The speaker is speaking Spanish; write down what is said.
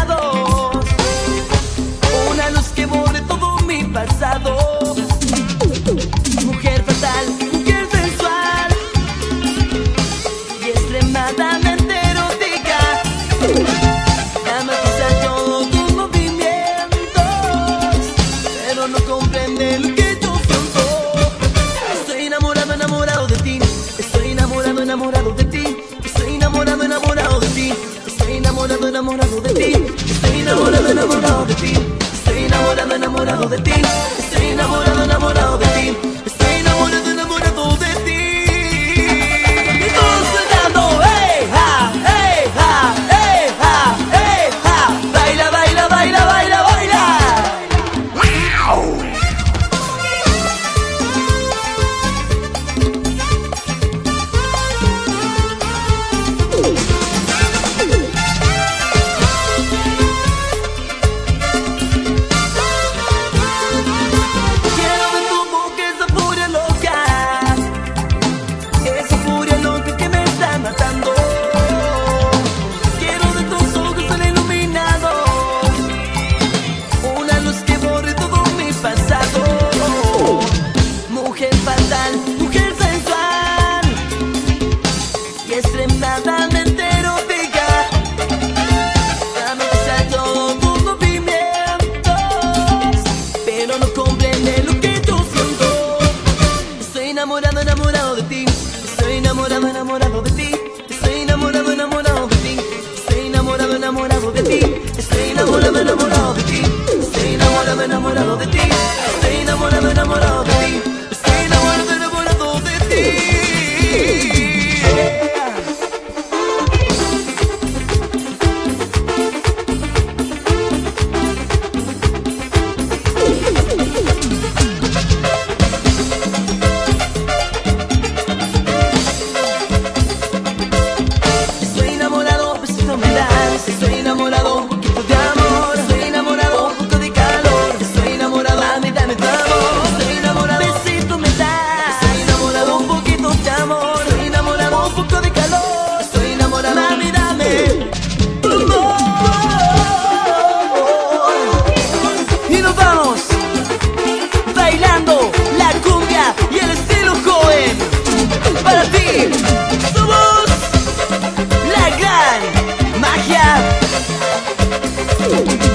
iluminados, una luz que borre todo mi pasado. Mujer fatal, mujer sensual y extremadamente erótica. Dame quizás todos tus movimientos, pero no comprende lo que yo siento. Estoy enamorado, enamorado de ti. Estoy enamorado, enamorado de ti. Estoy enamorado, enamorado de ti. Estoy enamorado, enamorado de ti. Estoy enamorado, enamorado de ti. Estoy enamorado, enamorado de ti. Estoy enamorado, enamorado de ti. Estoy enamorado, enamorado de ti. Y todos bailando, hey ha, hey ha, hey ha, hey ha. Baila, baila, baila, baila, baila. Quiero de tu boca esa furia loca, esa furia loca que me está matando. Quiero de tus ojos tan iluminados, una luz que borre todo mi pasado. Mujer fatal, mujer sensual y extremadamente erótica. Dame quizás todos tus movimientos, pero no comprende lo que yo siento. Estoy enamorado, enamorado de ti. Estoy enamorado, enamorado de ti. Estoy enamorado, enamorado de ti. Estoy enamorado, enamorado de ti. Estoy enamorado, enamorado de ti. Estoy enamorado, enamorado de ti. Estoy enamorado, enamorado de ti. Estoy enamorado, enamorado de ti. Estoy enamorado, besito me das. Estoy enamorado, un poquito de amor. Estoy enamorado, un poco de calor. Estoy enamorado, mami, dame tu amor. Estoy enamorado, besito me das. Estoy enamorado, un poquito de amor. Estoy enamorado, un poco de calor. Estoy enamorado, mami, dame tu amor. Y nos vamos bailando la cumbia y el estilo Cohen. Para ti somos la gran magia.